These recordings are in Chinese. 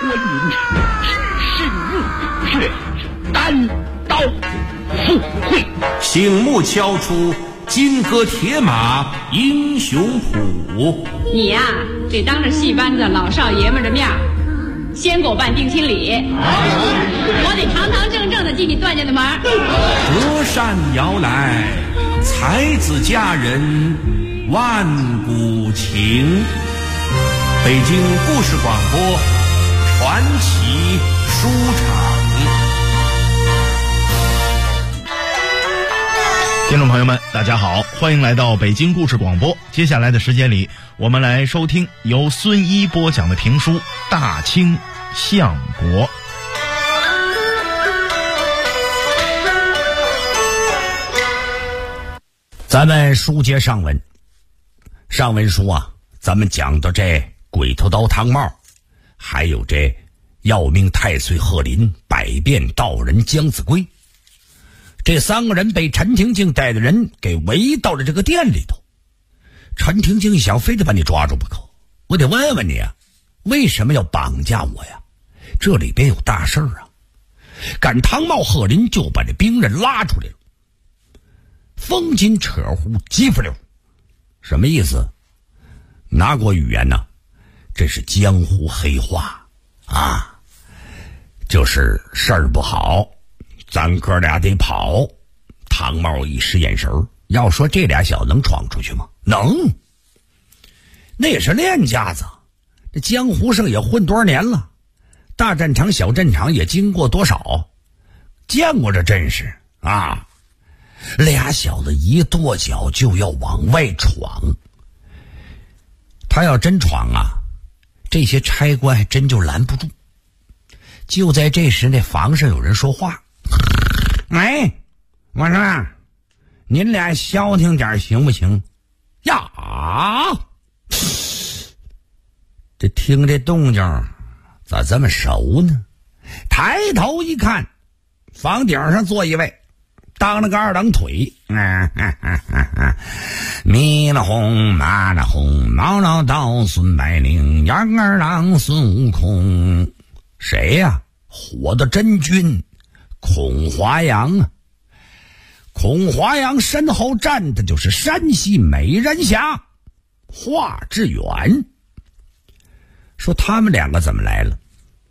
观音只身入血，单刀赴会。 醒目敲出金戈铁马英雄谱。 你呀，得当着戏班子老少爷们的面先给我办定亲礼，我得堂堂正正的进你段家的门。 折扇摇来，才子佳人万古情。北京故事广播传奇书场。 听众朋友们大家好，欢迎来到北京故事广播。接下来的时间里，我们来收听由孙一播讲的评书《大清相国》。 咱们书接上文，上文书啊，咱们讲到这鬼头刀汤帽，还有这要命太岁贺林、百变道人姜子龟，这三个人被陈廷敬带的人给围到了这个店里头。陈廷敬想非得把你抓住不可，我得问问你啊，为什么要绑架我呀？这里边有大事啊！赶汤帽贺林就把这兵人拉出来了，风金扯呼鸡夫溜，什么意思？拿过语言呢，这是江湖黑话啊，就是事儿不好，咱哥俩得跑。汤帽一使眼神，要说这俩小子能闯出去吗？能，那也是练家子，这江湖上也混多少年了，大战场小战场也经过多少，见过这阵势啊。俩小子一跺脚就要往外闯，他要真闯啊，这些差官还真就拦不住。就在这时，那房上有人说话：“哎，我说，您俩消停点行不行？”呀，这听这动静咋这么熟呢？抬头一看，房顶上坐一位，当了个二郎腿，咪了红马了红，毛老道孙百灵，杨二郎孙悟空。谁呀？火的真君孔华阳啊！孔华阳身后站的就是山西美人侠华志远。说他们两个怎么来了？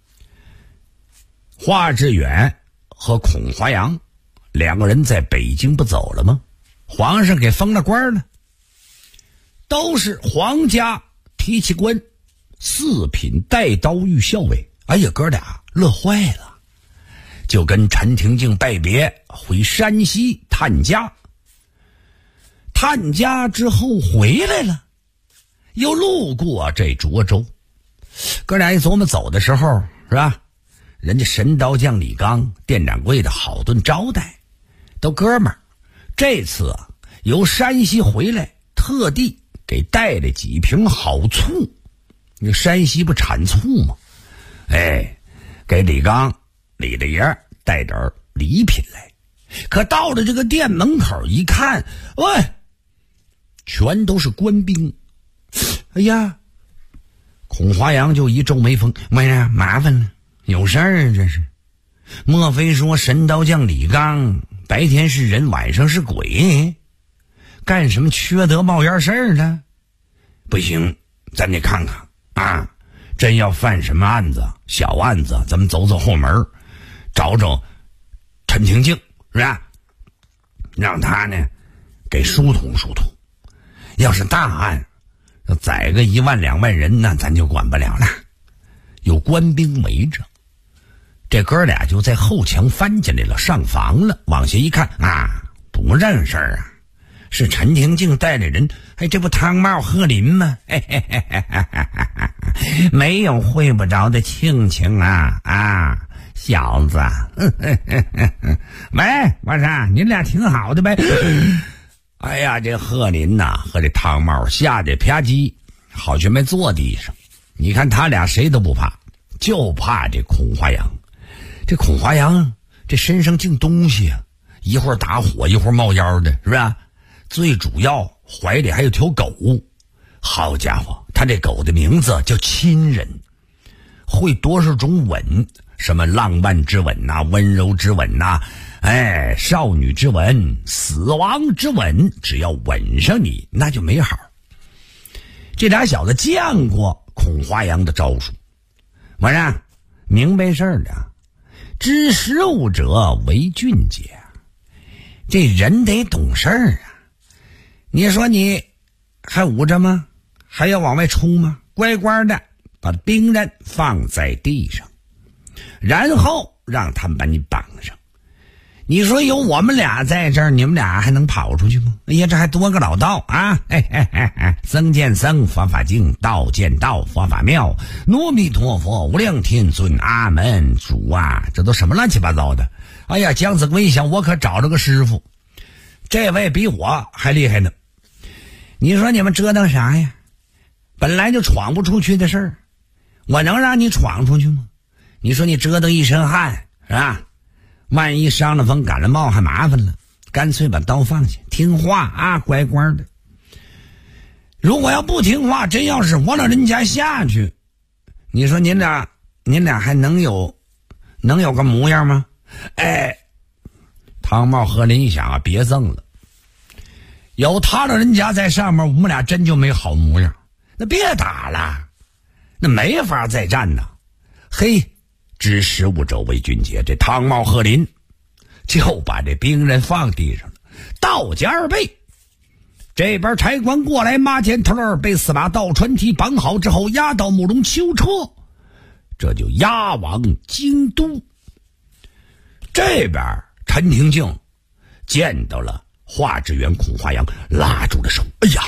华志远和孔华阳两个人在北京不走了吗？皇上给封了官了，都是皇家提旗官，四品带刀御校尉。哎呀，哥俩乐坏了，就跟陈廷敬拜别，回山西探家。探家之后回来了，又路过这涿州。哥俩一琢磨走的时候，是吧？人家神刀匠李刚店掌柜的好顿招待，都哥们儿。这次啊，由山西回来，特地给带了几瓶好醋。那山西不产醋吗？哎，给李刚李大爷带点礼品来。可到了这个店门口一看，喂，全都是官兵。哎呀，孔华阳就一皱眉峰，为啥麻烦了？有事儿啊？这是？莫非说神刀匠李刚白天是人，晚上是鬼？干什么缺德冒烟事儿呢？不行，咱得看看啊！真要犯什么案子，小案子，咱们走走后门，找找陈廷敬，是吧？让他呢给疏通疏通。要是大案，要宰个1万2万人，那咱就管不了了。有官兵围着，这哥俩就在后墙翻进来了，上房了。往下一看啊，不认识啊，是陈廷敬带着人。哎，这不汤帽贺林吗？没有会不着的庆庆啊啊，小子！喂，我说您俩挺好的呗。哎呀，这贺林呐和这汤帽吓得啪叽，好像没坐地上。你看他俩谁都不怕，就怕这孔华阳。这孔华阳这身上净东西啊，一会儿打火一会儿冒烟的，是吧？最主要怀里还有条狗。好家伙，他这狗的名字叫亲人。 会多少种吻，什么浪漫之吻呐、温柔之吻呐、少女之吻、死亡之吻，只要吻上你，那就没好。这俩小子见过孔华阳的招数，我说明白事儿的，知时务者为俊杰，这人得懂事儿啊。你说你还捂着吗？还要往外冲吗？乖乖的把兵刃放在地上，然后让他们把你绑上。你说有我们俩在这儿，你们俩还能跑出去吗？哎呀，这还多个老道啊！僧见僧，佛法净；道见道，佛法妙。阿弥陀佛，无量天尊，阿门。主啊，这都什么乱七八糟的？哎呀，姜子龟一想，我可找着个师傅，这位比我还厉害呢。你说你们折腾啥呀？本来就闯不出去的事儿，我能让你闯出去吗？你说你折腾一身汗，是吧？万一伤了风感了冒还麻烦了，干脆把刀放下，听话啊，乖乖的。如果要不听话，真要是我老人家下去，你说您俩还能有个模样吗？汤茂和林一想啊，别赠了，有他老人家在上面，我们俩真就没好模样。那别打了，那没法再战呐。嘿，知时务者为俊杰，这汤茂鹤林就把这兵刃放地上了，道家二倍。这边差官过来，马前头儿被4把倒船梯绑好之后，押到木龙囚车，这就押往京都。这边陈廷敬见到了华志远、孔华阳，拉住了手。哎呀，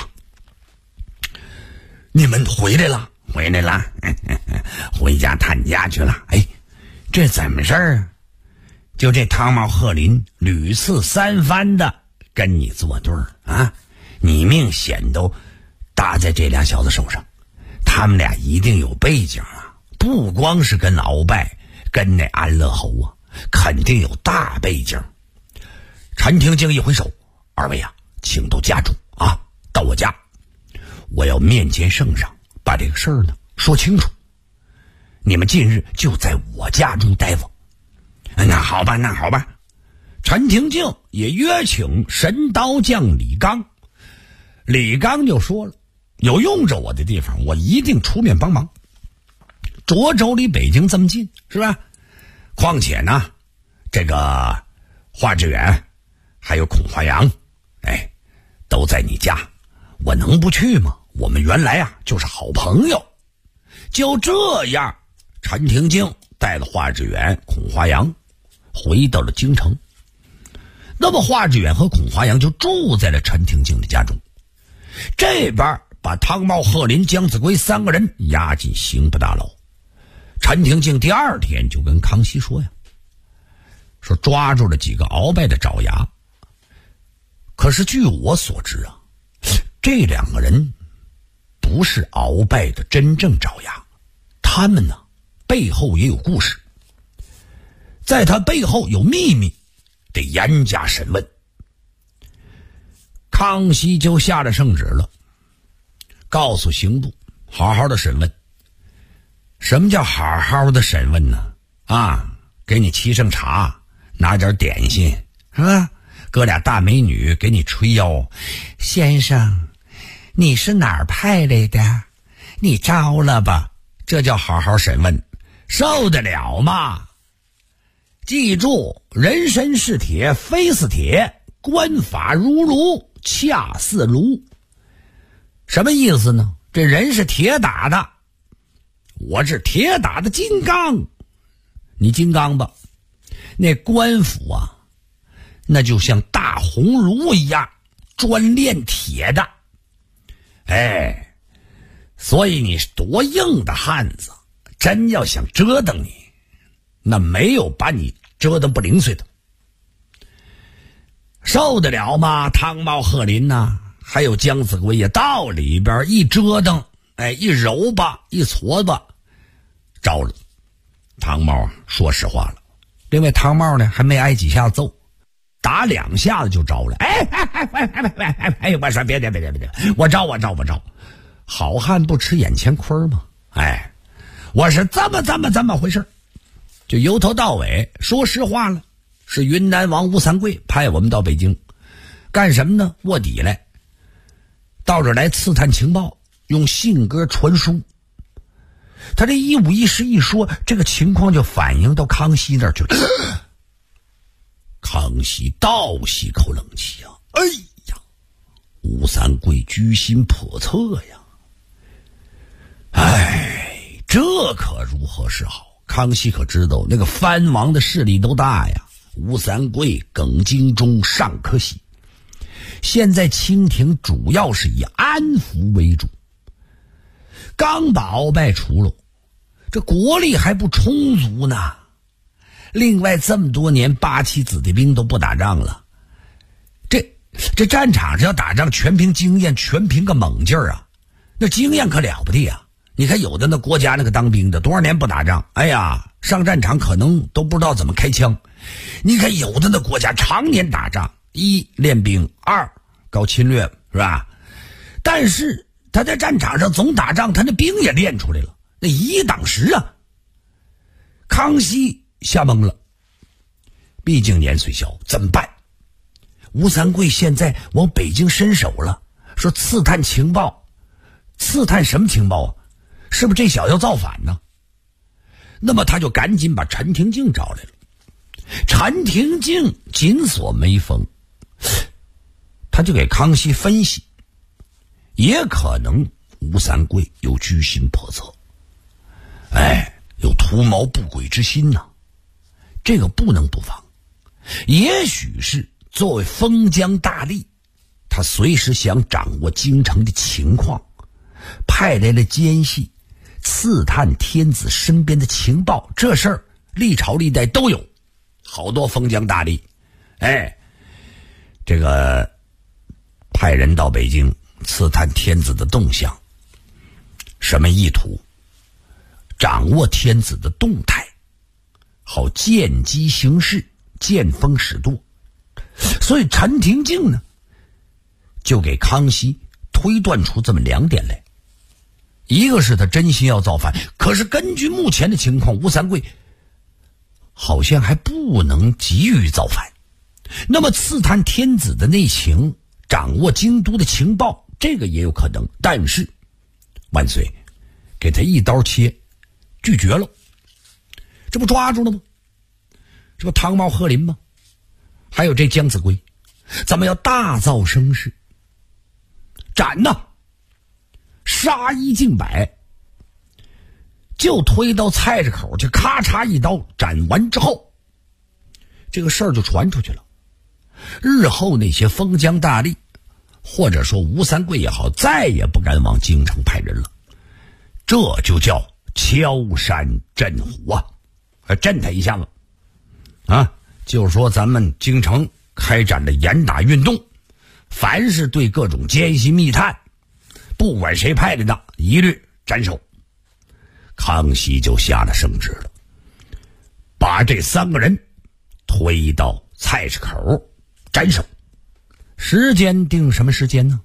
你们回来了，回家探家去了。这怎么事儿啊？就这汤茂鹤林屡次三番的跟你作对啊，你命险都搭在这俩小子手上，他们俩一定有背景啊，不光是跟鳌拜，跟那安乐侯啊，肯定有大背景。陈廷敬一挥手，二位啊，请到家中啊，到我家，我要面见圣上，把这个事儿呢说清楚。你们近日就在我家中待着。那好吧。陈廷敬也约请神刀匠李刚，李刚就说了，有用着我的地方，我一定出面帮忙。涿州离北京这么近，是吧？况且呢，这个华志远还有孔华阳，都在你家，我能不去吗？我们原来啊就是好朋友。就这样，陈廷敬带了华志远、孔华阳回到了京城。那么华志远和孔华阳就住在了陈廷敬的家中。这边把汤茂、鹤林、姜子龟3个人押进刑部大牢。陈廷敬第2天就跟康熙说呀，说抓住了几个鳌拜的爪牙。可是据我所知啊，这2个人不是鳌拜的真正爪牙，他们呢背后也有故事，在他背后有秘密，得严加审问。康熙就下了圣旨了，告诉刑部好好的审问。什么叫好好的审问呢？给你沏上茶，拿点点心，是吧？搁俩大美女给你吹腰。先生，你是哪儿派来的？你招了吧？这叫好好审问，受得了吗？记住，人参是铁，非是铁，官法如炉，恰似炉。什么意思呢？这人是铁打的，我是铁打的金刚，你金刚吧。那官府啊，那就像大红炉一样，专炼铁的。所以你是多硬的汉子，真要想折腾你，那没有把你折腾不零碎的。受得了吗？汤茂、鹤林呐，还有姜子龟也到里边一折腾，一揉吧，一搓吧，着了。汤茂啊，说实话了，另外汤茂呢还没挨几下揍，打2下子就着了。我说别，我招。好汉不吃眼前亏吗？ 我是这么回事，就由头到尾说实话了，是云南王吴三桂派我们到北京干什么呢？卧底来，到这儿来刺探情报，用信鸽传书。他这一五一十一说，这个情况就反映到康熙那儿去了。康熙倒吸口冷气啊！哎呀，吴三桂居心叵测呀！哎，这可如何是好？康熙可知道那个藩王的势力都大呀，吴三桂、耿精忠、尚可喜。现在清廷主要是以安抚为主，刚把鳌拜除了，这国力还不充足呢。另外这么多年八旗子弟兵都不打仗了，这战场上要打仗全凭经验，全凭个猛劲儿啊！那经验可了不得啊！你看有的那国家那个当兵的多少年不打仗，哎呀，上战场可能都不知道怎么开枪。你看有的那国家常年打仗，一练兵，二搞侵略，是吧？但是他在战场上总打仗，他那兵也练出来了，那一当十啊！康熙吓懵了，毕竟年岁小，怎么办？吴三桂现在往北京伸手了，说刺探情报，刺探什么情报啊？是不是这小子要造反呢？那么他就赶紧把陈廷敬找来了。陈廷敬紧锁眉峰，他就给康熙分析，也可能吴三桂有居心叵测，有图谋不轨之心呢。这个不能不防，也许是作为封疆大吏，他随时想掌握京城的情况，派来了奸细刺探天子身边的情报。这事儿历朝历代都有，好多封疆大吏这个派人到北京刺探天子的动向，什么意图？掌握天子的动态，好见机行事，见风使舵。所以陈廷敬呢，就给康熙推断出这么两点来。一个是他真心要造反，可是根据目前的情况，吴三桂好像还不能急于造反。那么刺探天子的内情，掌握京都的情报，这个也有可能。但是万岁给他一刀切，拒绝了。这不抓住了吗？这不汤茂鹤林吗？还有这姜子龟，咱们要大造声势，斩呐，杀一儆百，就推到菜市口去，咔嚓一刀斩完之后，这个事儿就传出去了。日后那些封疆大吏，或者说吴三桂也好，再也不敢往京城派人了。这就叫敲山震虎啊，震他一下子啊！就是说咱们京城开展了严打运动，凡是对各种奸细密探，不管谁派来的，一律斩首。康熙就下了圣旨了，把这三个人推到菜市口斩首。时间定什么时间呢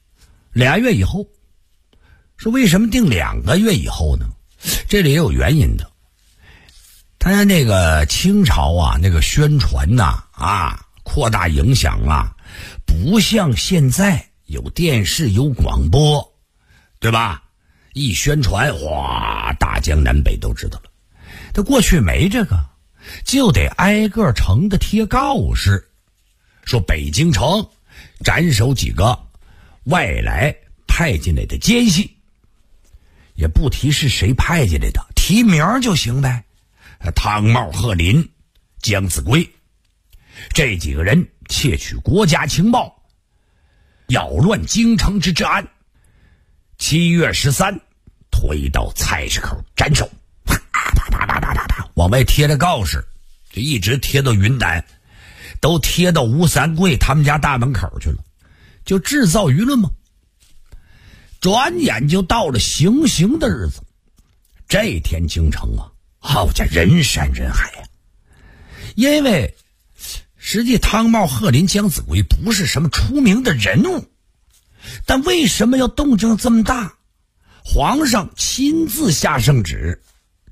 ？2月以后。说为什么定2个月以后呢？这里也有原因的。他那个清朝啊，那个宣传呐扩大影响啊，不像现在有电视有广播，对吧？一宣传，哗，大江南北都知道了。他过去没这个，就得挨个城的贴告示，说北京城斩首几个外来派进来的奸细，也不提是谁派进来的，提名就行呗。汤茂鹤林、姜子龟这几个人窃取国家情报，扰乱京城之治安。7月13推到菜市口斩首，往外贴着告示，就一直贴到云南，都贴到吴三桂他们家大门口去了，就制造舆论嘛。转眼就到了行刑的日子，这天京城啊，好家人山人海呀！因为实际汤茂鹤林姜子龟不是什么出名的人物，但为什么要动静这么大？皇上亲自下圣旨，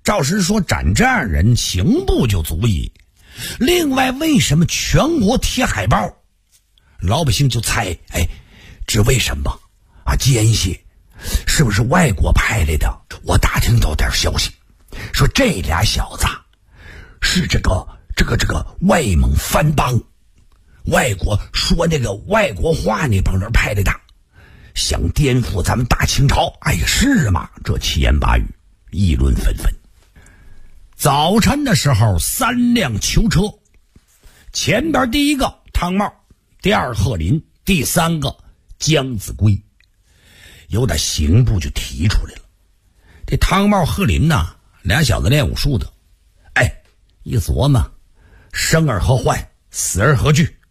赵石说斩这样人刑部就足矣。另外为什么全国贴海报？老百姓就猜，这为什么啊？奸细是不是外国派来的？我打听到点消息，说这俩小子是这个外蒙藩帮，外国说那个外国话那帮人派来的，想颠覆咱们大清朝。是吗？这七言八语，议论纷纷。早晨的时候，3辆囚车，前边第一个汤茂，第二贺林，第三个姜子圭。有点刑部就提出来了，这汤茂贺林呐，俩小子练武术的，一琢磨，生而何患，死而何惧？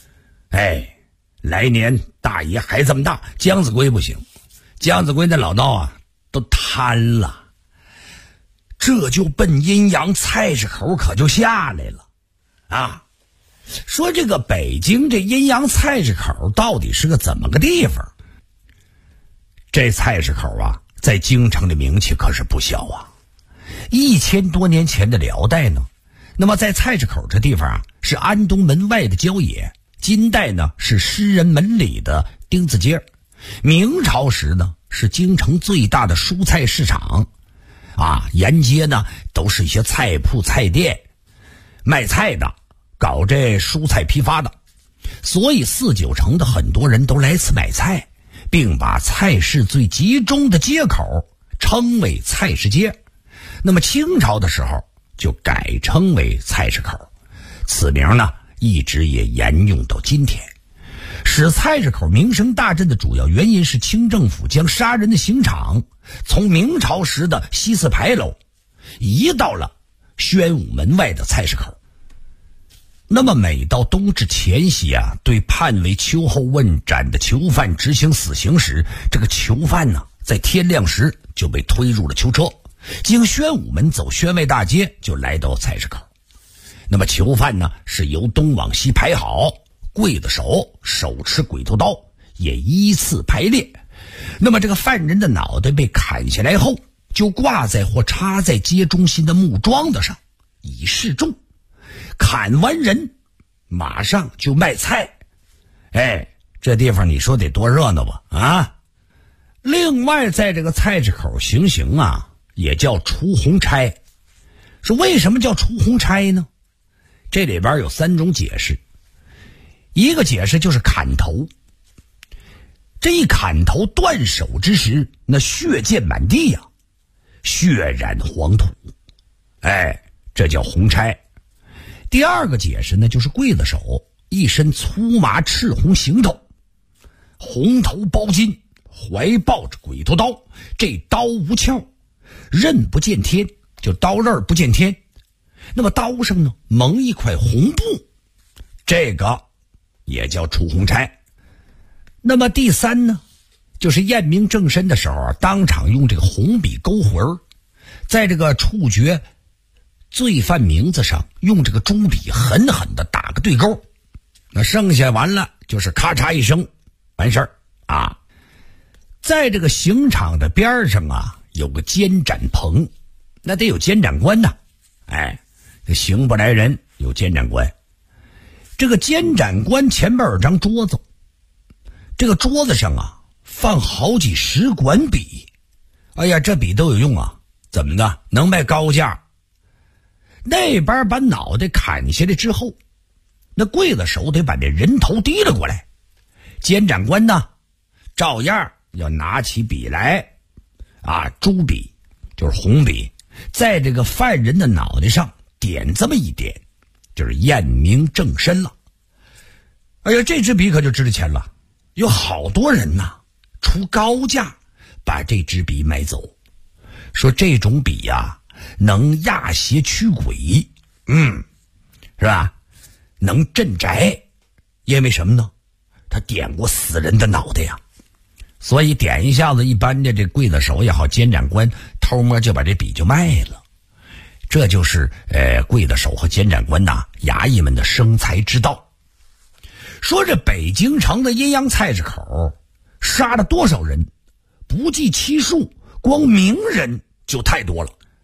来年大爷还这么大，姜子圭不行，姜子圭那老道啊都瘫了，这就奔阴阳菜市口可就下来了啊！说这个北京这阴阳菜市口到底是个怎么个地方？这菜市口啊，在京城的名气可是不小啊。1000多年前的辽代呢，那么在菜市口这地方啊，是安东门外的郊野；金代呢，是诗人门里的丁字街；明朝时呢，是京城最大的蔬菜市场。沿街呢都是一些菜铺菜店，卖菜的，搞这蔬菜批发的，所以4、9成的很多人都来此买菜，并把菜市最集中的街口称为菜市街。那么清朝的时候就改称为菜市口，此名呢一直也沿用到今天。使菜市口名声大振的主要原因是清政府将杀人的刑场从明朝时的西四牌楼移到了宣武门外的菜市口。那么每到冬至前夕啊，对判为秋后问斩的囚犯执行死刑时，这个囚犯呢在天亮时就被推入了囚车，经宣武门走宣外大街就来到菜市口。那么囚犯呢是由东往西排好，刽子手持鬼头刀也依次排列。那么这个犯人的脑袋被砍下来后，就挂在或插在街中心的木桩子上以示众。砍完人马上就卖菜，这地方你说得多热闹吧啊！另外在这个菜市口行刑啊，也叫除红差。说为什么叫除红差呢？这里边有3种解释。一个解释就是砍头，这一砍头断手之时，那血溅满地呀，血染黄土，这叫红差。第二个解释呢，就是刽子手一身粗麻赤红行头，红头包巾，怀抱着鬼头刀，这刀无鞘，刃不见天，就刀刃不见天。那么刀上呢蒙一块红布，这个也叫除红差。那么第三呢，就是验明正身的时候啊，当场用这个红笔勾魂，在这个处决罪犯名字上用这个朱笔狠狠地打个对勾，那剩下完了就是咔嚓一声完事儿啊。在这个刑场的边上啊，有个监斩棚，那得有监斩官呐。这刑不来人，有监斩官。这个监斩官前边有张桌子，这个桌子上啊放好几10管笔。这笔都有用啊，怎么的？能卖高价。那边把脑袋砍下来之后，那刽子手得把这人头提了过来，监斩官呢照样要拿起笔来朱笔就是红笔，在这个犯人的脑袋上点这么一点，就是验明正身了。这支笔可就值了钱了，有好多人呐出高价把这支笔买走，说这种笔呀能压邪驱鬼，是吧？能镇宅，因为什么呢？他点过死人的脑袋呀，所以点一下子，一般的这刽子手也好，监斩官偷摸就把这笔就卖了。这就是刽子手和监斩官呐，衙役们的生财之道。说这北京城的阴阳菜市口杀了多少人，不计其数，光名人就太多了。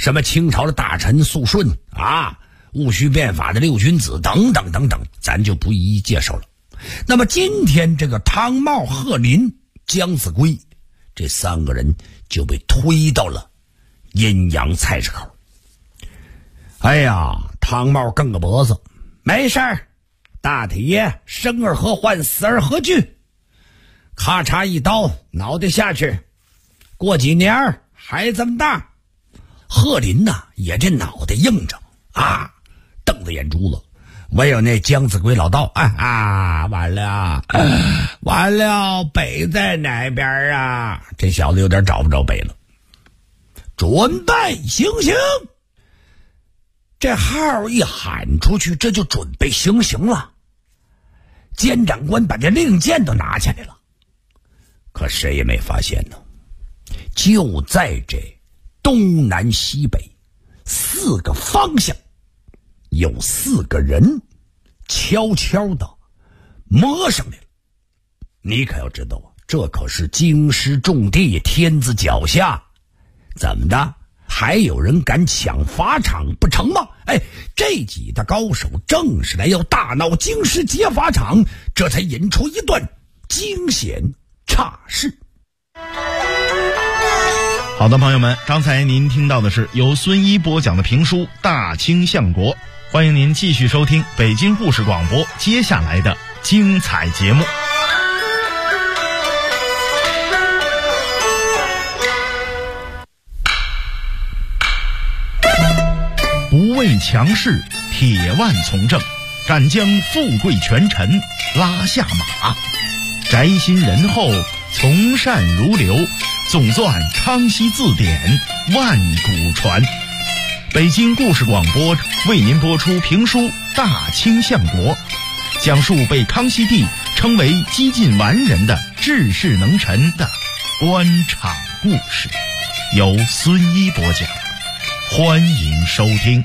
什么清朝的大臣肃顺啊，戊戌变法的六君子等等等等，咱就不一一介绍了。那么今天这个汤茂、贺林、姜子龟这3个人就被推到了阴阳菜市口。哎呀，汤茂梗个脖子，没事儿，大体爷生而何患，死而何惧，咔嚓一刀，脑袋下去，过几年还这么大。贺林呐，也这脑袋硬着啊，瞪着眼珠子。唯有那姜子龟老道，完了，完了，北在哪边啊？这小子有点找不着北了。准备行刑！这号一喊出去，这就准备行刑了。监长官把这令箭都拿起来了，可谁也没发现呢。就在这东南西北4个方向，有4个人悄悄的摸上来了。你可要知道啊，这可是京师重地，天子脚下，怎么的还有人敢抢法场不成吗？这几大高手正是来要大闹京师劫法场，这才引出一段惊险岔事。 好的，朋友们，刚才您听到的是由孙一播讲的评书《大清相国》，欢迎您继续收听北京故事广播接下来的精彩节目。不畏强势，铁腕从政，敢将富贵权臣拉下马，宅心仁厚，从善如流，总纂康熙字典，万古传。北京故事广播为您播出评书《大清相国》，讲述被康熙帝称为几近完人的治世能臣的官场故事，由孙一播讲，欢迎收听。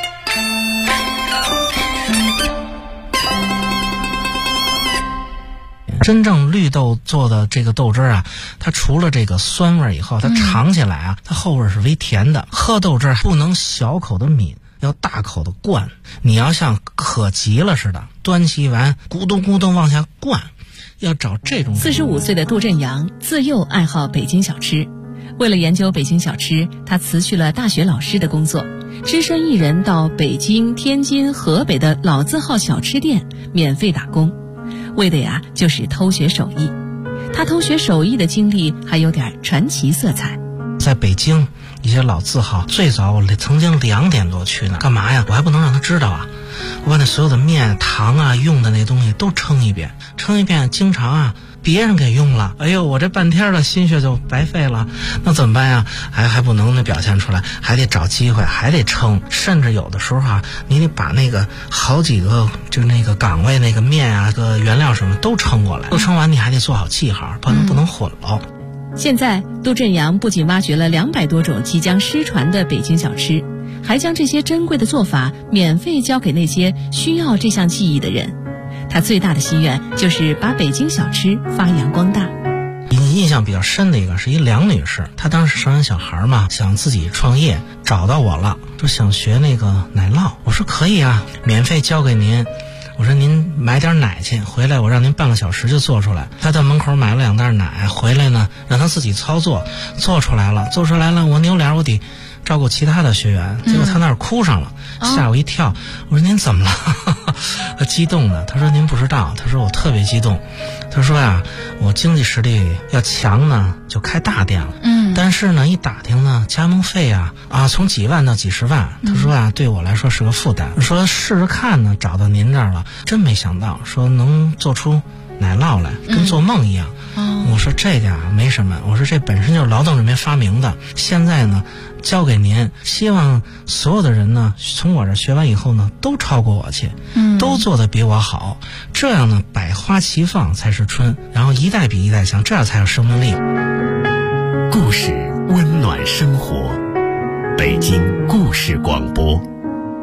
真正绿豆做的这个豆汁啊，它除了这个酸味以后，它尝起来啊，它后味是微甜的。喝豆汁不能小口的抿，要大口的灌。你要像渴急了似的，端起一碗咕咚咕咚往下灌，要找这种。 45岁的杜振阳自幼爱好北京小吃，为了研究北京小吃，他辞去了大学老师的工作，只身一人到北京、天津、河北的老字号小吃店免费打工。为的呀，就是偷学手艺。他偷学手艺的经历还有点传奇色彩。 在北京一些老字号，最早我曾经2点多去呢，干嘛呀？我还不能让他知道啊！我把那所有的面、糖啊、用的那东西都称一遍，经常啊别人给用了，哎呦，我这半天的心血就白费了，那怎么办呀？还不能表现出来，还得找机会，还得称，甚至有的时候啊，你得把那个好几个就那个岗位那个面啊、个原料什么都称过来，都称完你还得做好记号，不能混了。 现在杜振阳不仅挖掘了200多种即将失传的北京小吃，还将这些珍贵的做法免费交给那些需要这项技艺的人。他最大的心愿就是把北京小吃发扬光大。 印象比较深的一个是一梁女士，她当时生完小孩嘛，想自己创业，找到我了，说想学那个奶酪。我说可以啊，免费交给您。我说您买点奶去，回来我让您半个小时就做出来。他到门口买了2袋奶，回来呢让他自己操作，做出来了，我扭脸我得照顾其他的学员，结果他那儿哭上了，吓我一跳。我说您怎么了？他激动的，他说您不知道，他说我特别激动，他说呀，我经济实力要强呢就开大店了，但是呢一打听呢加盟费啊从几万到几十万，他说啊对我来说是个负担，说试试看呢，找到您这儿了，真没想到说能做出奶酪来，跟做梦一样。我说这个啊没什么，我说这本身就是劳动人民发明的，现在呢交给您，希望所有的人呢从我这学完以后呢都超过我去，都做得比我好，这样呢百花齐放才是春，然后一代比一代强，这样才有生命力。 故事温暖生活，北京故事广播。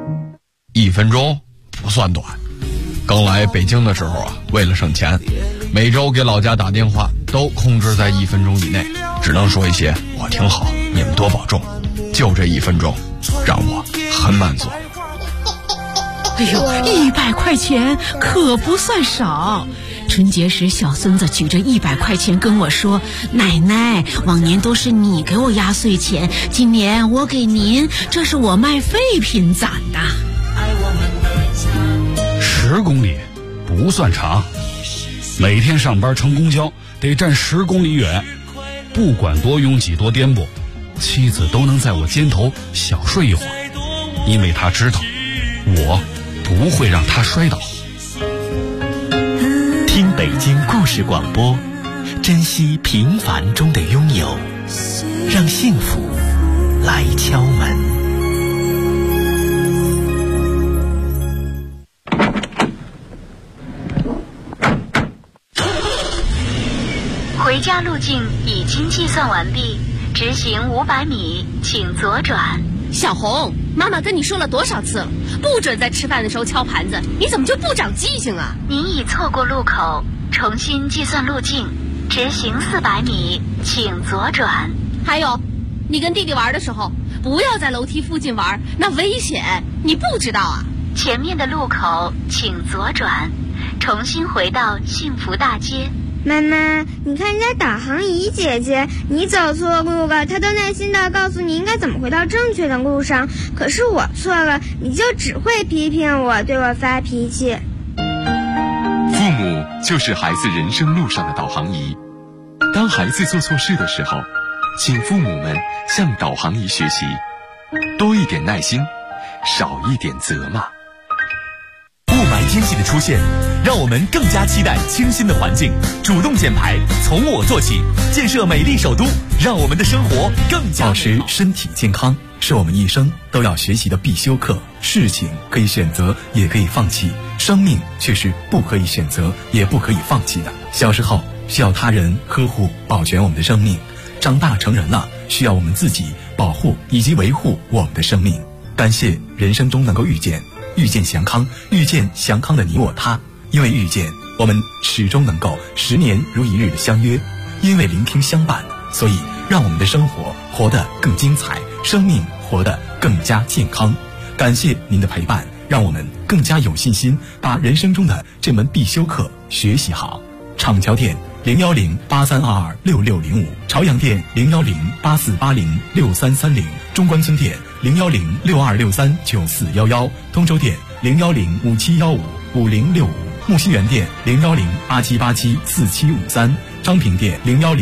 1分钟不算短。刚来北京的时候啊，为了省钱， 每周给老家打电话都控制在1分钟以内，只能说一些我挺好，你们多保重，就这1分钟让我很满足。 哎呦，100块钱可不算少。春节时，小孙子举着100块钱跟我说：“奶奶，往年都是你给我压岁钱，今年我给您，这是我卖废品攒的。 ”10公里不算长，每天上班乘公交得站10公里远，不管多拥挤多颠簸，妻子都能在我肩头小睡一会儿，因为她知道我不会让她摔倒。 听北京故事广播，珍惜平凡中的拥有，让幸福来敲门。 回家路径已经计算完毕，直行500米，请左转。 小红，妈妈跟你说了多少次了，不准在吃饭的时候敲盘子，你怎么就不长记性啊？ 您已错过路口，重新计算路径，直行400米，请左转。 还有，你跟弟弟玩的时候，不要在楼梯附近玩，那危险，你不知道啊？ 前面的路口请左转，重新回到幸福大街。 妈妈，你看人家导航仪姐姐，你走错路了，她都耐心地告诉你应该怎么回到正确的路上。可是我错了，你就只会批评我，对我发脾气。 父母就是孩子人生路上的导航仪。当孩子做错事的时候，请父母们向导航仪学习，多一点耐心，少一点责骂。 雾霾天气的出现，让我们更加期待清新的环境，主动减排，从我做起，建设美丽首都，让我们的生活更加保持身体健康是我们一生都要学习的必修课。事情可以选择，也可以放弃，生命却是不可以选择，也不可以放弃的。小时候需要他人呵护保全我们的生命，长大成人了需要我们自己保护以及维护我们的生命。感谢人生中能够遇见祥康，遇见祥康的你我他。因为遇见，我们始终能够10年如一日的相约；因为聆听相伴，所以让我们的生活活得更精彩，生命活得更加健康。感谢您的陪伴，让我们更加有信心把人生中的这门必修课学习好。厂桥店01083226605，朝阳店01084806330，中关村店01062639411，通州店01057155065，木樨园店01087874753，昌平店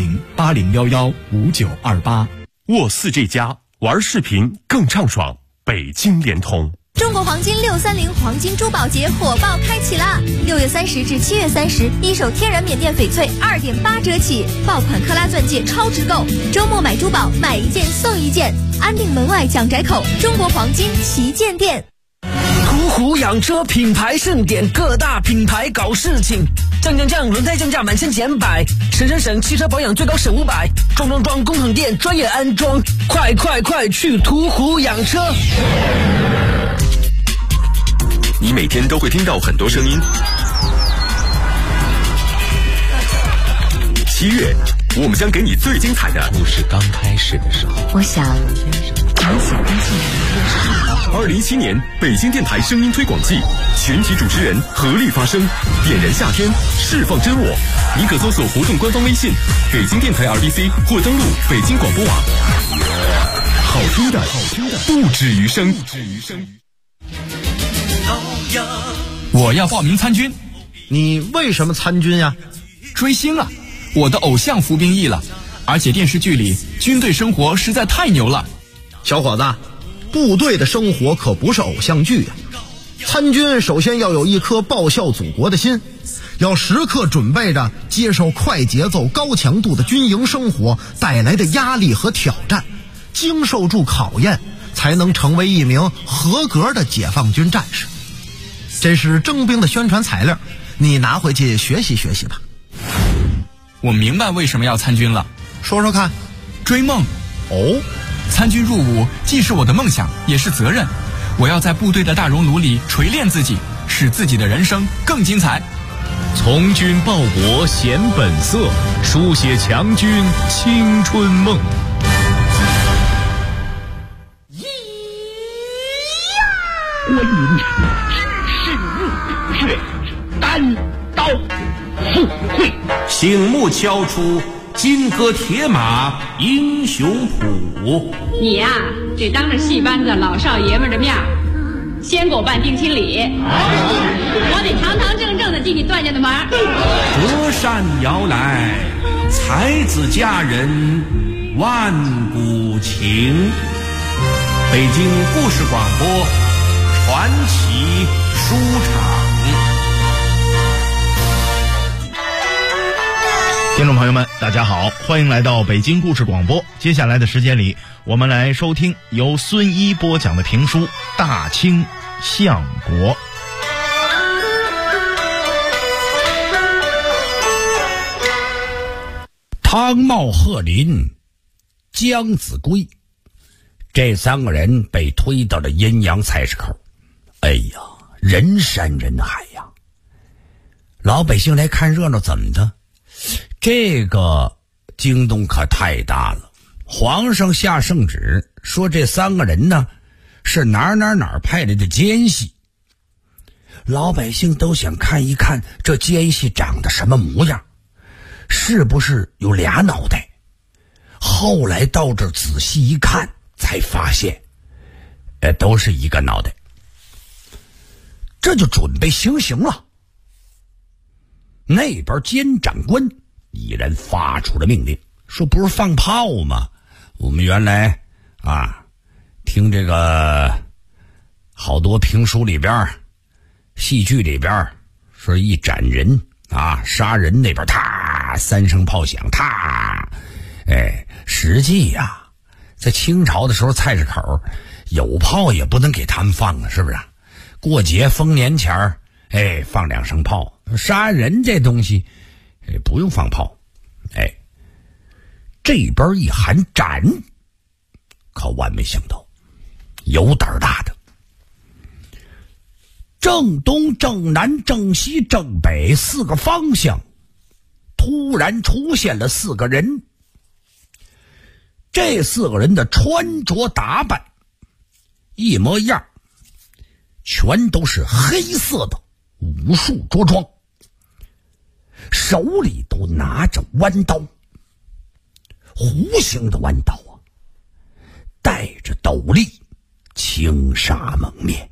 01080115928。 沃4这家玩视频更畅爽，北京联通。 中国黄金630黄金珠宝节火爆开启啦！6月30至7月30，一手天然缅甸翡翠2.8折起，爆款克拉钻戒超值购，周末买珠宝买1件送1件，安定门外蒋宅口中国黄金旗舰店。 途虎养车品牌盛典，各大品牌搞事情，降，轮胎降价满1000减100，省，汽车保养最高省500，装工厂店专业安装，快去途虎养车！ 你每天都会听到很多声音。7月，我们将给你最精彩的故事。刚开始的时候， 我想 2017年北京电台声音推广季，全体主持人合力发声，点燃夏天，释放真我。你可搜索活动官方微信北京电台 RBC 或登录北京广播网。好听的不止于声。 我要报名参军。 你为什么参军呀？ 追星啊，我的偶像服兵役了，而且电视剧里军队生活实在太牛了。 小伙子，部队的生活可不是偶像剧呀。参军首先要有一颗报效祖国的心，要时刻准备着接受快节奏高强度的军营生活带来的压力和挑战，经受住考验，才能成为一名合格的解放军战士。这是征兵的宣传材料，你拿回去学习学习吧。 我明白为什么要参军了， 说说看。 追梦。 哦， 参军入伍既是我的梦想，也是责任。我要在部队的大熔炉里锤炼自己，使自己的人生更精彩。 从军报国显本色，书写强军青春梦。 关云长知识入血，单刀赴会， 醒目敲出金戈铁马英雄谱。 你呀，这当着戏班子老少爷们的面，先给我办定亲礼，我得堂堂正正的进你段家的门。 隔山遥来，才子佳人万古情。北京故事广播传奇书场。 听众朋友们，大家好，欢迎来到北京故事广播。接下来的时间里，我们来收听由孙一播讲的评书《大清相国》。 汤茂、贺林、姜子规这三个人被推到了阴阳菜市口。哎呀，人山人海呀！老百姓来看热闹，怎么的？这个惊动可太大了。皇上下圣旨说，这三个人呢是哪儿派来的奸细。老百姓都想看一看这奸细长得什么模样，是不是有俩脑袋？后来到这仔细一看，才发现都是一个脑袋。这就准备行刑了。那边监长官已然发出了命令，说不是放炮吗？我们原来听这个好多评书里边戏剧里边说一斩人杀人那边三声炮响实际呀在清朝的时候菜市口有炮也不能给他们放是不是？过节丰年前放两声炮。杀人这东西不用放炮。这边一喊斩，可万没想到有胆大的正东正南正西正北四个方向突然出现了四个人。这四个人的穿着打扮一模一样，全都是黑色的武术着装，手里都拿着弯刀，弧形的弯刀戴着斗笠，轻纱蒙面。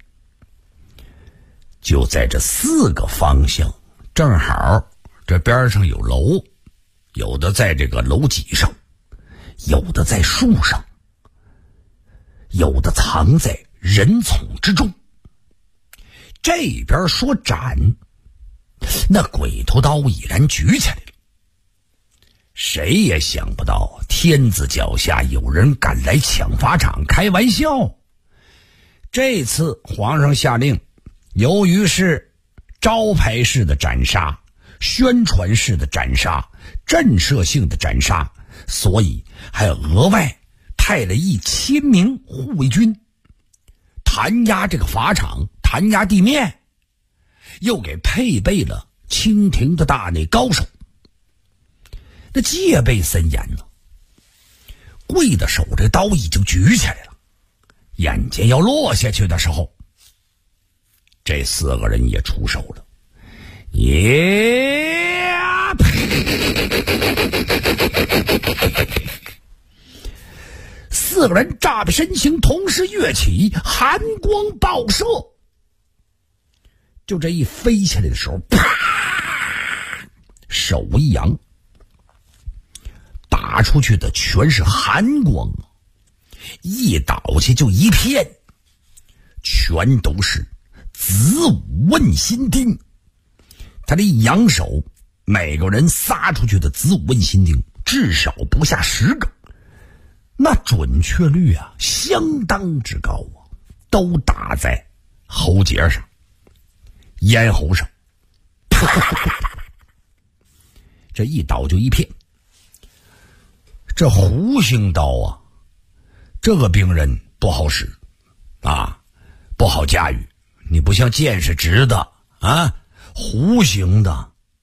就在这四个方向，正好这边上有楼，有的在这个楼脊上，有的在树上，有的藏在人丛之中。这边说斩，那鬼头刀已然举起来了。谁也想不到天子脚下有人敢来抢法场，开玩笑。这次皇上下令，由于是招牌式的斩杀、宣传式的斩杀、震慑性的斩杀，所以还额外派了1000名护卫军弹压这个法场，弹压地面，又给配备了清廷的大内高手。那戒备森严了，贵的手这刀已经举起来了，眼见要落下去的时候，这四个人也出手了。四个人炸背身形同时跃起，寒光爆射。就这一飞起来的时候，啪，手一扬，打出去的全是寒光，一倒下就一片，全都是子午问心钉。他这一扬手，每个人撒出去的子午问心钉至少不下10个，那准确率相当之高都打在喉结上、咽喉上，这一倒就一片。这弧形刀这个兵刃不好使不好驾驭。你不像剑是直的弧形的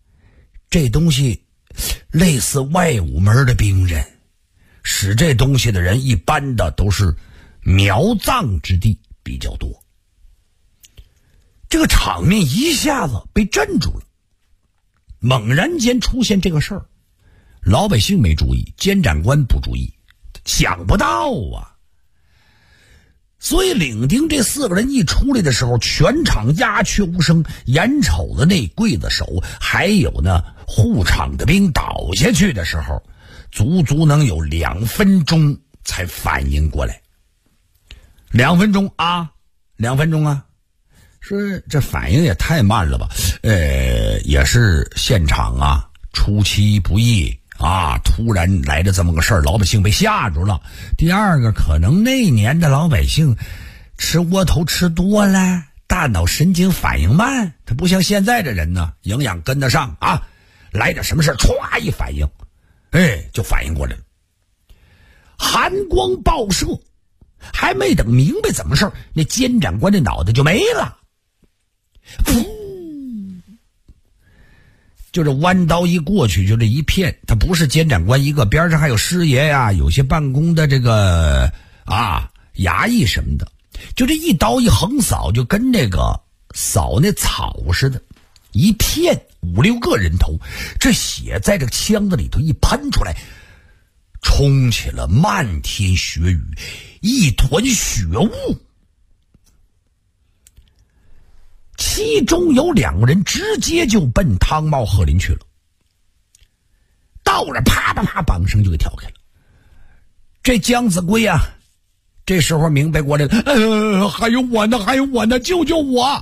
这东西类似外五门的兵刃，使这东西的人一般的都是苗藏之地比较多。这个场面一下子被镇住了，猛然间出现这个事儿，老百姓没注意，监斩官不注意，想不到啊。所以领丁这4个人一出来的时候，全场鸦雀无声，眼瞅着那刽子手还有呢护场的兵倒下去的时候，足足能有2分钟才反应过来。2分钟啊，2分钟啊，说这反应也太慢了吧？也是现场啊出其不意啊，突然来的这么个事儿，老百姓被吓住了。第二个，可能那年的老百姓吃窝头吃多了，大脑神经反应慢，他不像现在的人呢，营养跟得上啊，来点什么事歘一反应，就反应过来了。寒光爆射，还没等明白怎么事儿，那监斩官的脑袋就没了。就这弯刀一过去，就这一片，他不是监斩官一个，边上还有师爷呀，有些办公的这个衙役什么的，就这一刀一横扫，就跟那个扫那草似的，一片5、6个人头，这血在这枪子里头一喷出来，冲起了漫天血雨，一团血雾。其中有2个人直接就奔汤茂鹤林去了，到了啪啪啪，绑绳就给挑开了。这姜子贵啊，这时候明白过来了，还有我呢，救救我！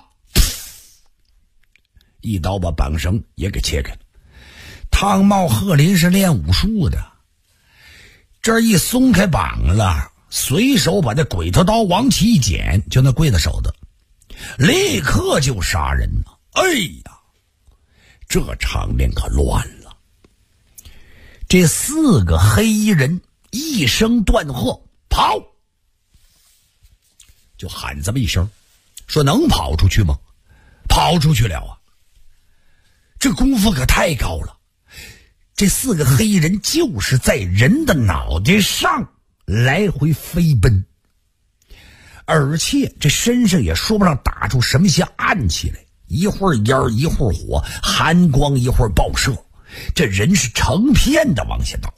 一刀把绑绳也给切开了。汤茂鹤林是练武术的，这一松开绑了，随手把这鬼头刀往起一剪，就那刽子手的立刻就杀人了。哎呀，这场面可乱了。这4个黑衣人一声断喝，跑，就喊这么一声，说能跑出去吗？跑出去了啊！这功夫可太高了。这4个黑衣人就是在人的脑袋上来回飞奔，而且这身上也说不上打出什么些暗器来，一会儿烟一会儿火，寒光一会儿爆射，这人是成片的往下倒。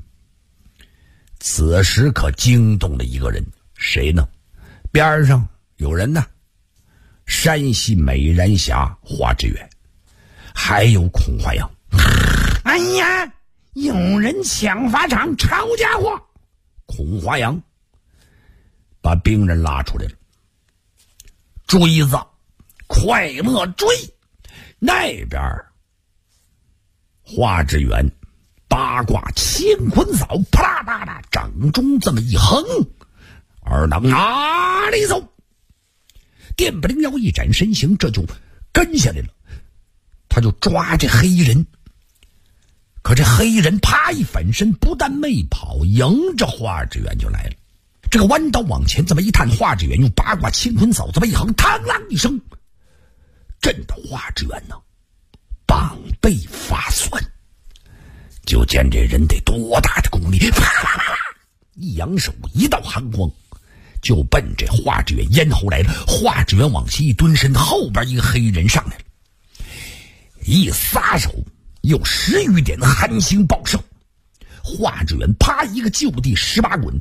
此时可惊动了一个人，谁呢？边上有人呢，山西美髯峡华志远，还有孔华阳。哎呀，有人抢法场，抄家伙！孔华阳把兵人拉出来了，锥子快乐追。那边华志远八卦乾坤扫，啪啦啪啦掌中这么一横，二郎哪里走？电不灵腰一展身形，这就跟下来了。他就抓这黑衣人，可这黑衣人啪一反身，不但没跑，迎着华志远就来了。这个弯刀往前这么一探，华志远用八卦乾坤扫这么一横，嘡啷一声，震得华志远呢膀背发酸。就见这人得多大的功力，啪啪啪啪一扬手，一道寒光就奔这华志远咽喉来了。华志远往西一蹲身，后边一个黑衣人上来了，一撒手，有10余点寒星爆射。华志远啪一个就地18滚，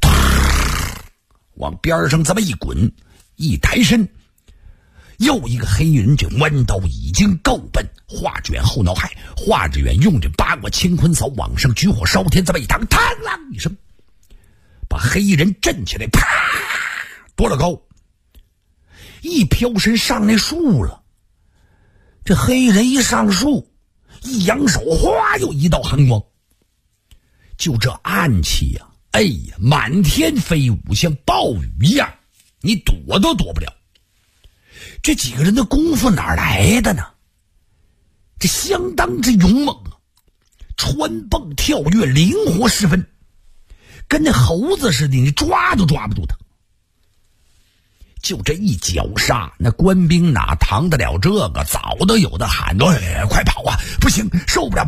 往边上这么一滚，一抬身，又一个黑衣人这弯刀已经够奔华志远后脑海。华志远用这八卦乾坤扫往上举火烧天，这么一趟，嘡啷一声把黑衣人震起来，啪多了高，一飘身上那树了。这黑衣人一上树，一扬手，哗又一道寒光。就这暗器呀，哎呀，满天飞舞，像暴雨一样，你躲都躲不了。这几个人的功夫哪来的呢？这相当之勇猛啊，穿蹦跳跃，灵活十分，跟那猴子似的，你抓都抓不住他。 就这一绞杀，那官兵哪扛得了这个？早都有的喊：“快跑啊！不行，受不了！”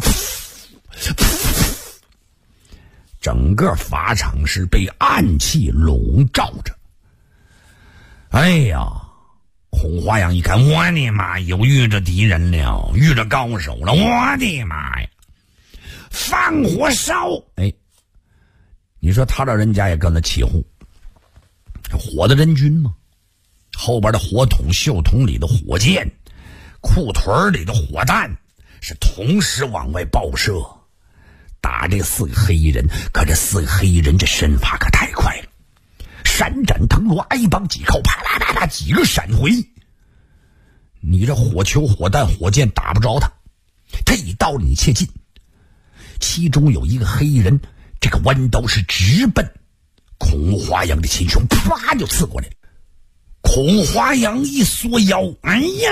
整个法场是被暗气笼罩着。哎呀，孔华阳一看，我的妈，又遇着敌人了，遇着高手了，我的妈呀！放火烧！哎，你说他老人家也跟着起哄，火的人均吗？后边的火筒、袖筒里的火箭、裤腿里的火弹是同时往外爆射，打这4个黑衣人。可这4个黑衣人这身法可太快了，闪展腾挪，挨帮几扣，啪啪啪啪几个闪回。你这火球、火弹、火箭打不着他，他一刀你切近。其中有一个黑衣人，这个弯刀是直奔孔华阳的前胸，啪就刺过来了。孔华阳一缩腰，哎呀，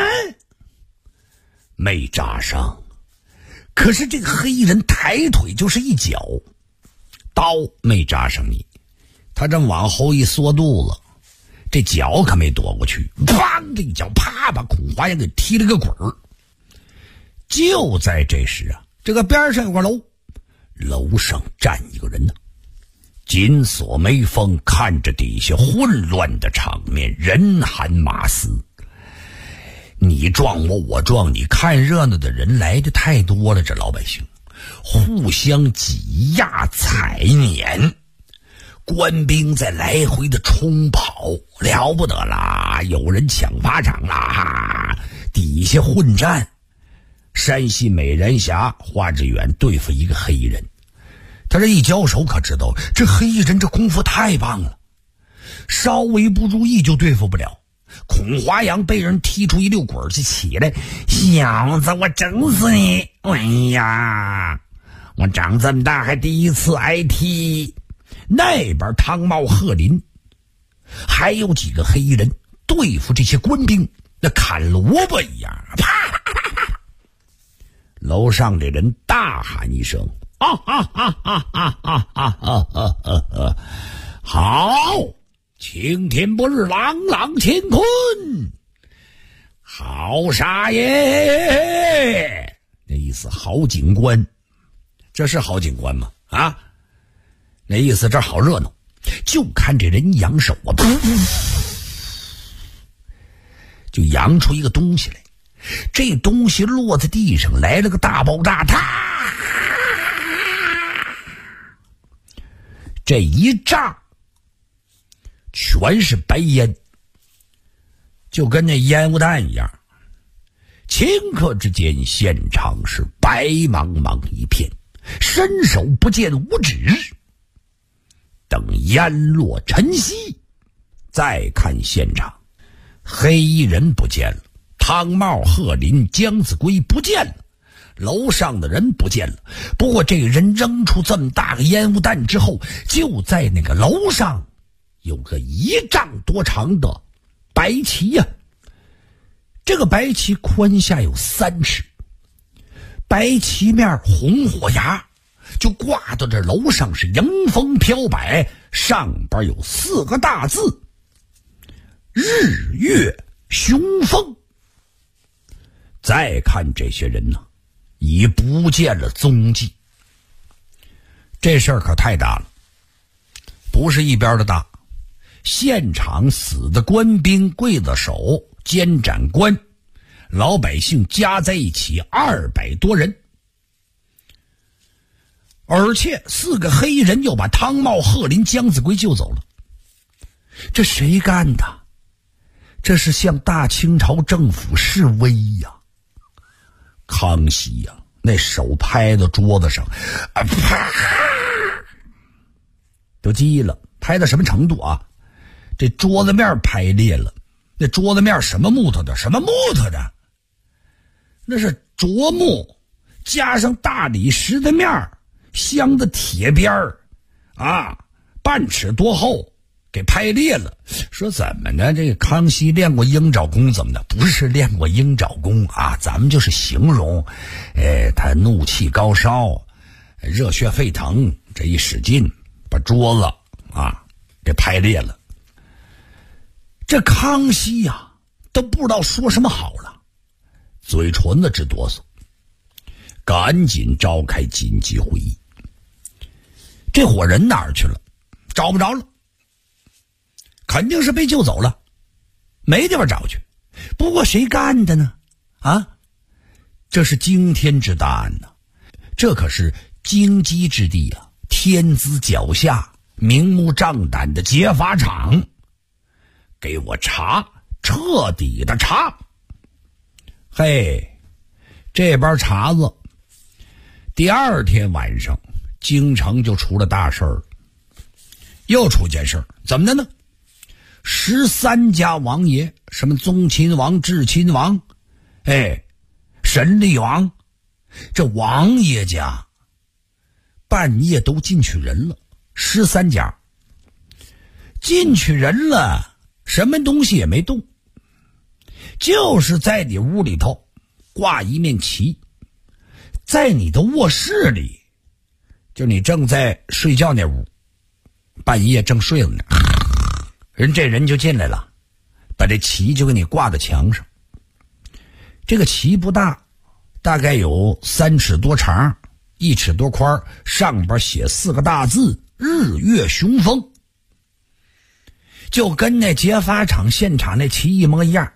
没扎上。可是这个黑衣人抬腿就是一脚，刀没扎上你，他正往后一缩肚子，这脚可没躲过去，砰的一脚，啪把孔华阳给踢了个滚儿。就在这时啊，这个边上有个楼，楼上站一个人呢，紧锁眉峰，看着底下混乱的场面，人喊马嘶。你撞我，我撞你，看热闹的人来的太多了，这老百姓互相挤压踩碾，官兵在来回的冲跑，了不得啦！有人抢法场啦，底下混战。山西美人峡华志远对付一个黑衣人，他这一交手可知道这黑衣人这功夫太棒了，稍微不注意就对付不了。孔华阳被人踢出一溜滚就起来，小子，我整死你！哎呀，我长这么大还第一次挨踢。那边汤茂、贺林还有几个黑衣人对付这些官兵，那砍萝卜一样，啪啪啪啪。楼上这人大喊一声：“啊哈哈哈哈哈哈哈！好！晴天不日，朗朗乾坤，好杀耶！”那意思好景观，这是好景观吗？啊，那意思这好热闹。就看这人扬手啊，就扬出一个东西来，这东西落在地上，来了个大爆炸，这一炸全是白烟，就跟那烟雾弹一样。顷刻之间，现场是白茫茫一片，伸手不见五指。等烟落尘息，再看现场，黑衣人不见了，汤茂、贺林、姜子龟不见了，楼上的人不见了。不过这个人扔出这么大个烟雾弹之后，就在那个楼上有个1丈多长的白旗呀，这个白旗宽下有3尺，白旗面红火牙就挂到这楼上，是迎风飘摆，上边有4个大字：日月雄风。再看这些人呢，已不见了踪迹。这事儿可太大了，不是一边的大。现场死的官兵、刽子手、监斩官、老百姓加在一起200多人，而且4个黑衣人又把汤茂、贺林、姜子龟救走了。这谁干的？这是向大清朝政府示威呀！康熙呀，那手拍到桌子上，啪，都急了，拍到什么程度啊？这桌子面拍裂了。那桌子面什么木头的？什么木头的？那是斫木加上大理石的面，镶的铁边儿啊，半尺多厚，给拍裂了。说怎么呢？这个康熙练过鹰爪功怎么的？不是练过鹰爪功啊，咱们就是形容，他怒气高烧，热血沸腾，这一使劲把桌子啊给拍裂了。 这康熙呀，都不知道说什么好了，嘴唇子直哆嗦，赶紧召开紧急会议。这伙人哪儿去了？找不着了，肯定是被救走了，没地方找去。不过谁干的呢？啊，这是惊天之大案呐！这可是京畿之地啊，天子脚下，明目张胆的劫法场，给我查，彻底的查！嘿，这帮茬子，第二天晚上，京城就出了大事儿，又出件事儿，怎么的呢？13家王爷，什么宗亲王、至亲王，神力王，这王爷家半夜都进去人了，13家进去人了，什么东西也没动，就是在你屋里头挂一面旗，在你的卧室里，就你正在睡觉那屋，半夜正睡了呢，这人就进来了，把这旗就给你挂在墙上。这个旗不大，大概有3尺多长，1尺多宽，上边写4个大字“日月雄风”，就跟那劫法场现场那旗一模一样。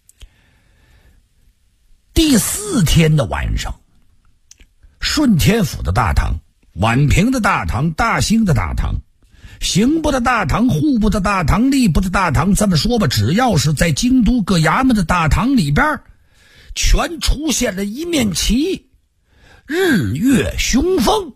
第4天的晚上，顺天府的大堂、宛平的大堂、大兴的大堂、刑部的大堂、户部的大堂、吏部的大堂，这么说吧，只要是在京都各衙门的大堂里边，全出现了一面旗，日月雄风。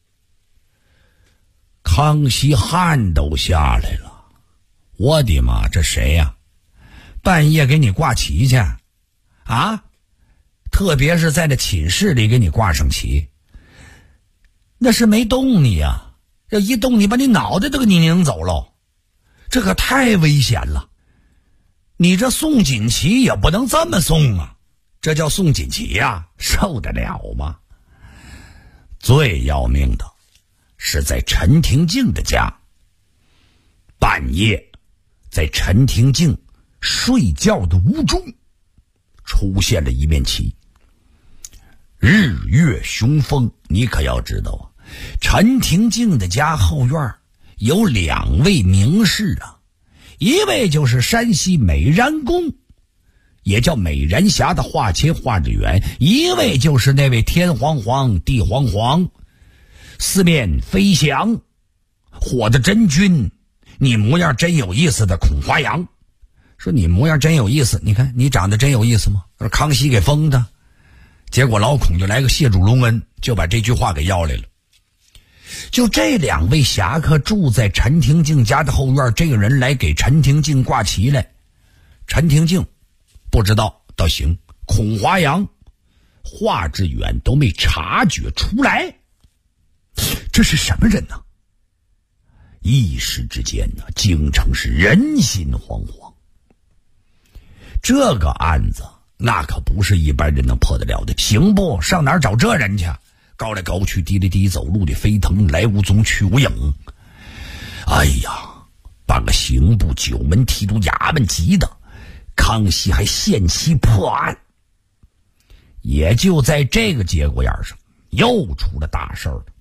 康熙汗都下来了，我的妈，这谁呀？半夜给你挂旗去啊？特别是在那寝室里给你挂上旗，那是没动你呀，要一动你把你脑袋都给你拧走了，这可太危险了。你这送锦旗也不能这么送啊，这叫送锦旗呀，受得了吗？最要命的是在陈廷敬的家，半夜在陈廷敬睡觉的屋中出现了一面旗，日月雄风。你可要知道啊，陈廷敬的家后院有2位名士啊，一位就是山西美髯公，也叫美髯峡的华谦华志远，一位就是那位天黄黄地黄黄，四面飞翔，火的真君，你模样真有意思的孔华阳。说你模样真有意思，你看你长得真有意思吗？说康熙给封的，结果老孔就来个谢主隆恩，就把这句话给要来了。就这2位侠客住在陈廷敬家的后院，这个人来给陈廷敬挂旗来，陈廷敬不知道倒行，孔华阳、华志远都没察觉出来，这是什么人呢？一时之间呢，京城是人心惶惶。这个案子那可不是一般人能破得了的，刑部上哪儿找这人去？高来高去，低来低，走路的飞腾，来无踪去无影。哎呀，把个刑部9门提督衙门急的，康熙还限期破案。也就在这个节骨眼上，又出了大事了。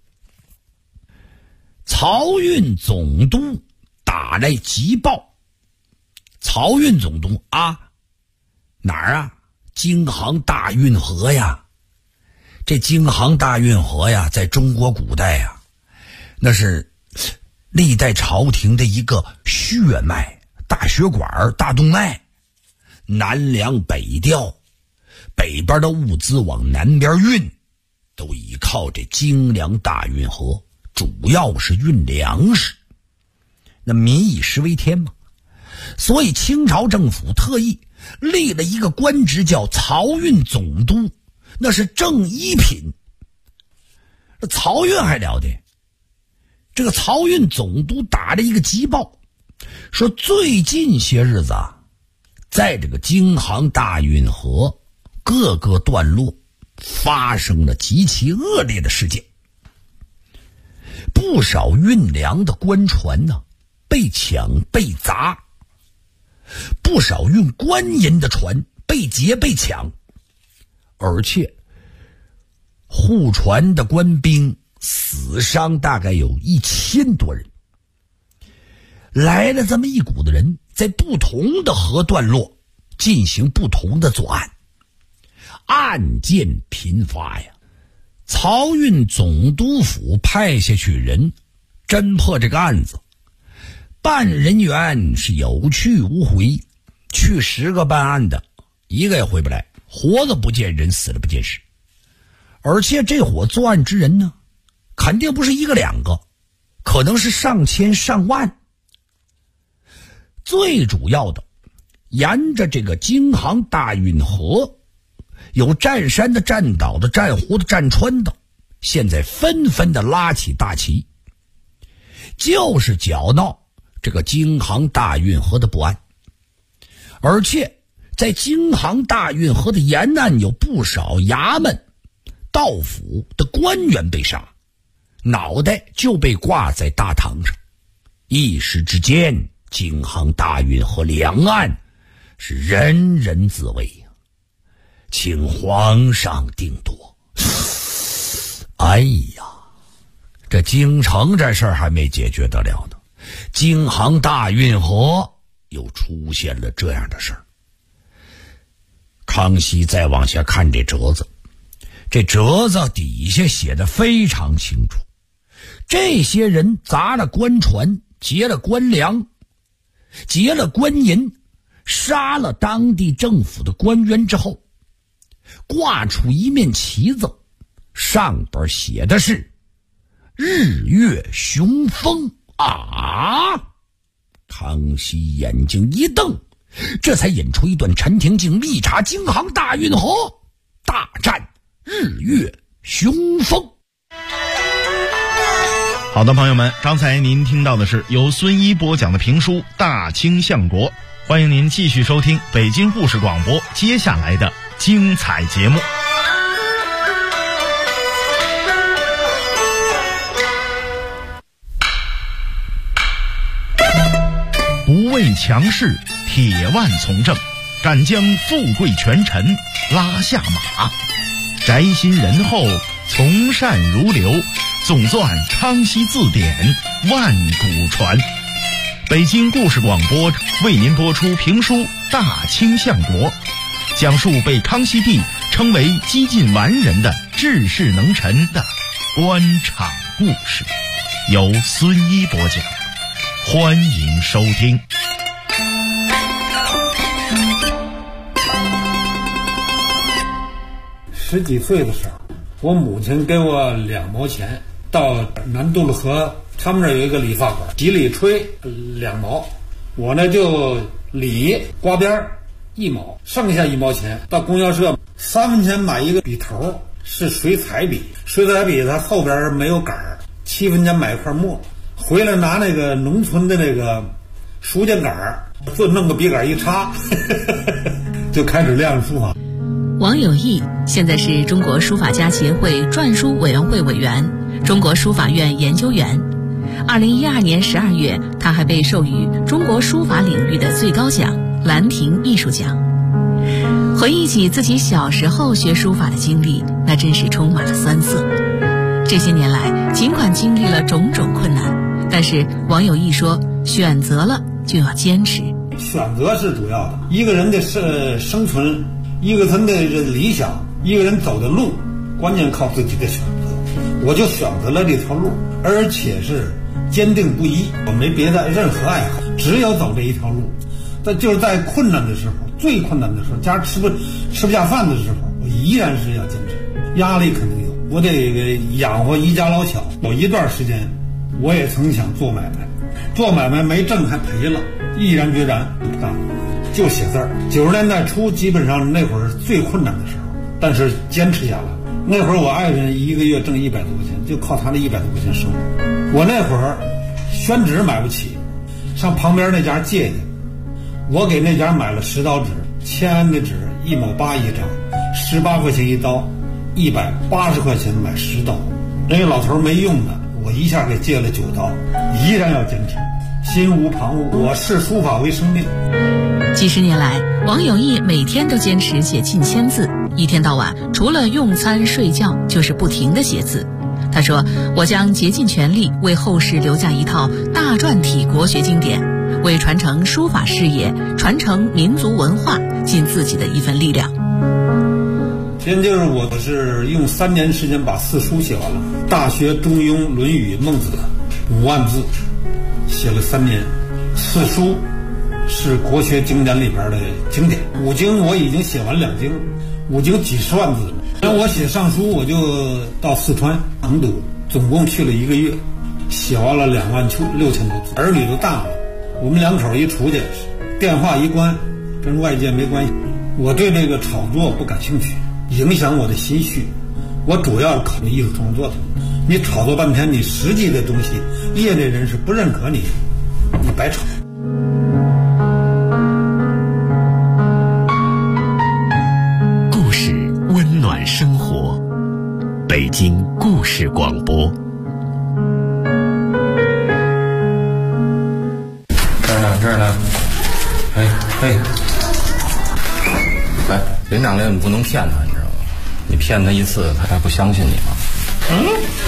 漕运总督打来急报，漕运总督啊，哪儿啊？京杭大运河呀。这京杭大运河呀，在中国古代呀，那是历代朝廷的一个血脉、大血管、大动脉，南粮北调，北边的物资往南边运，都依靠这京粮大运河，主要是运粮食。那民以食为天嘛，所以清朝政府特意立了一个官职叫漕运总督，那是正一品。这漕运还了得，这个漕运总督打了一个急报，说最近些日子啊，在这个京杭大运河各个段落发生了极其恶劣的事件，不少运粮的官船呢被抢被砸， 不少运官银的船被劫被抢，而且护船的官兵死伤大概有1000多人。来了这么一股子人，在不同的河段落进行不同的作案，案件频发呀。漕运总督府派下去人侦破这个案子，办人员是有去无回，去10个办案的1个也回不来，活的不见人，死的不见尸。而且这伙作案之人呢，肯定不是1个2个，可能是上千上万。最主要的，沿着这个京杭大运河，有占山的、占岛的、占湖的、占川的，现在纷纷的拉起大旗，就是搅闹这个京杭大运河的不安。而且在京杭大运河的沿岸有不少衙门、道府的官员被杀，脑袋就被挂在大堂上。一时之间，京杭大运河两岸是人人自危呀，请皇上定夺。哎呀，这京城这事儿还没解决得了呢，京杭大运河又出现了这样的事儿。康熙再往下看这折子，这折子底下写的非常清楚，这些人砸了官船，劫了官粮，劫了官银，杀了当地政府的官员之后，挂出一面旗子，上边写的是日月雄风啊！康熙眼睛一瞪，这才引出一段陈廷敬密查京杭大运河大战日月雄风。 好的，朋友们，刚才您听到的是由孙一播讲的评书《大清相国》，欢迎您继续收听北京故事广播接下来的精彩节目。不畏强势，铁腕从政，敢将富贵权臣拉下马，宅心仁厚，从善如流，总纂康熙字典，万古传。北京故事广播为您播出评书《大清相国》，讲述被康熙帝称为几近完人的治世能臣的官场故事，由孙一播讲，欢迎收听。 10几岁的时候，我母亲给我2毛钱，到南渡了河，他们那儿有一个理发馆，几里吹2毛，我呢就理刮边1毛，剩下1毛钱到供销社3分钱买一个笔头，是水彩笔，水彩笔它后边没有杆，7分钱买一块墨，回来拿那个农村的那个书架杆，就弄个笔杆一插就开始练书法。 王有义现在是中国书法家协会篆书委员会委员，中国书法院研究员。2012年12月，他还被授予中国书法领域的最高奖兰亭艺术奖。回忆起自己小时候学书法的经历，那真是充满了酸涩。这些年来，尽管经历了种种困难，但是王有义说，选择了就要坚持。 选择是主要的，一个人的生存，一个人的理想，一个人走的路，关键靠自己的选择。我就选择了这条路，而且是坚定不移，我没别的任何爱好，只有走这一条路。就是在困难的时候，最困难的时候，家吃不下饭的时候，我依然是要坚持。压力肯定有，我得养活一家老小。有一段时间，我也曾想做买卖，做买卖没挣还赔了，毅然决然不干，就写字儿。90年代初，基本上那会儿最困难的时候，但是坚持下来。那会儿我爱人一个月挣100多块钱，就靠他那100多块钱生活。我那会儿宣纸买不起，上旁边那家借去，我给那家买了10刀纸，签的纸1毛8一张，18块钱一刀，180块钱买10刀。那个老头没用的，我一下给借了9刀，依然要坚持，心无旁骛。我视书法为生命。 几十年来，王有义每天都坚持写近千字，一天到晚除了用餐睡觉就是不停地写字。他说：“我将竭尽全力为后世留下一套大篆体国学经典，为传承书法事业、传承民族文化尽自己的一份力量。” 先就是我是用3年时间把4书写完了，《大学》《中庸》《论语》《孟子》5万字，写了3年。4书是国学经典里边的经典，5经我已经写完2经，5经几十万字了。然后我写上书，我就到四川成都，总共去了1个月，写完了26000多字。儿女都大了，我们2口一出去，电话一关，跟外界没关系。我对这个炒作不感兴趣，影响我的心绪。我主要考虑艺术创作的。你炒作半天，你实际的东西，业内人士不认可你，你白炒。 故事温暖生活，北京故事广播。 这儿呢，哎，连长连你不能骗他，你知道吗？你骗他一次，他还不相信你吗？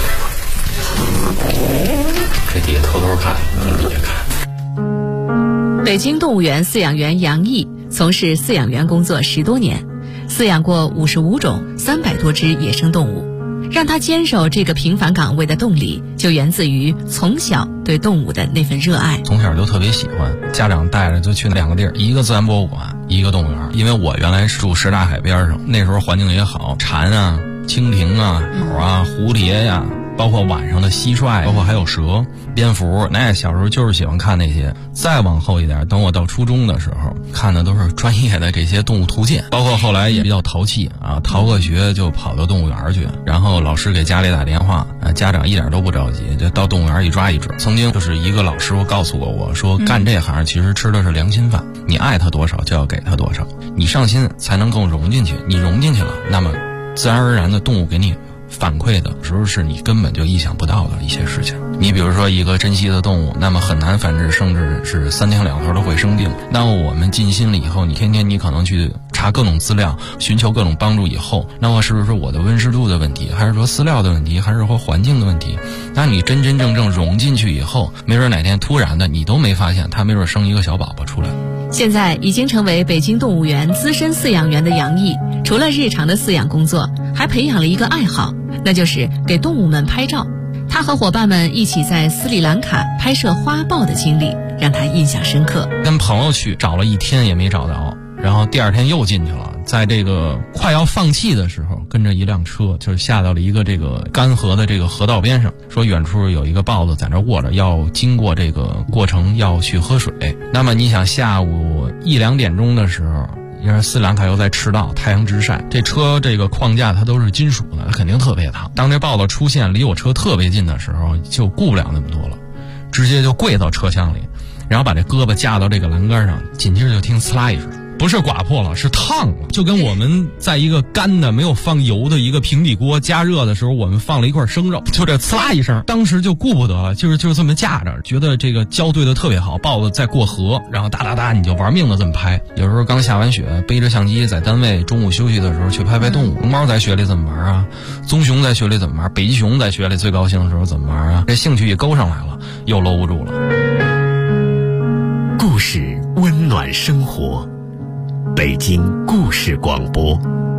这底下偷偷看，底下看。 北京动物园饲养员杨毅从事饲养员工作10多年，饲养过55种300多只野生动物。让他坚守这个平凡岗位的动力，就源自于从小对动物的那份热爱。 从小就特别喜欢，家长带着就去2个地儿，一个自然博物馆，一个动物园。因为我原来住什刹海边上，那时候环境也好，蝉啊、蜻蜓啊、鸟啊、蝴蝶呀，包括晚上的蟋蟀，包括还有蛇、蝙蝠，那小时候就是喜欢看那些。再往后一点，等我到初中的时候，看的都是专业的这些动物图鉴，包括后来也比较淘气啊，逃个学就跑到动物园去，然后老师给家里打电话，家长一点都不着急，就到动物园一抓一只。曾经就是一个老师傅告诉过我说，干这行其实吃的是良心饭，你爱他多少就要给他多少，你上心才能够融进去，你融进去了，那么自然而然的动物给你反馈的时候是你根本就意想不到的一些事情。你比如说一个珍稀的动物，那么很难繁殖，甚至是3天2头都会生病。那么我们尽心了以后，你天天你可能去查各种资料，寻求各种帮助以后，那么是不是我的温湿度的问题，还是说饲料的问题，还是说环境的问题？那你真真正正融进去以后，没准哪天突然的你都没发现，它没准生一个小宝宝出来。 现在已经成为北京动物园资深饲养员的杨毅，除了日常的饲养工作，还培养了一个爱好，那就是给动物们拍照。他和伙伴们一起在斯里兰卡拍摄花豹的经历，让他印象深刻。 跟朋友去找了1天也没找着，然后第2天又进去了，在这个快要放弃的时候，跟着一辆车就是下到了一个这个干涸的这个河道边上，说远处有一个豹子在那卧着，要经过这个过程要去喝水。那么你想下午1、2点钟的时候，因为斯里兰卡又在赤道，太阳直晒，这车这个框架它都是金属的，它肯定特别烫。当这豹子出现离我车特别近的时候，就顾不了那么多了，直接就跪到车厢里，然后把这胳膊架到这个栏杆上，紧接着就听呲啦一声，不是刮破了，是烫了，就跟我们在一个干的没有放油的一个平底锅加热的时候，我们放了一块生肉，就这呲啦一声，当时就顾不得了，就是这么架着，觉得这个胶对的特别好，豹子在过河，然后哒哒哒你就玩命的这么拍。有时候刚下完雪，背着相机在单位中午休息的时候去拍拍动物，龙猫在雪里怎么玩啊，棕熊在雪里怎么玩，北极熊在雪里最高兴的时候怎么玩啊，这兴趣也勾上来了，又搂不住了。 故事温暖生活，北京故事广播。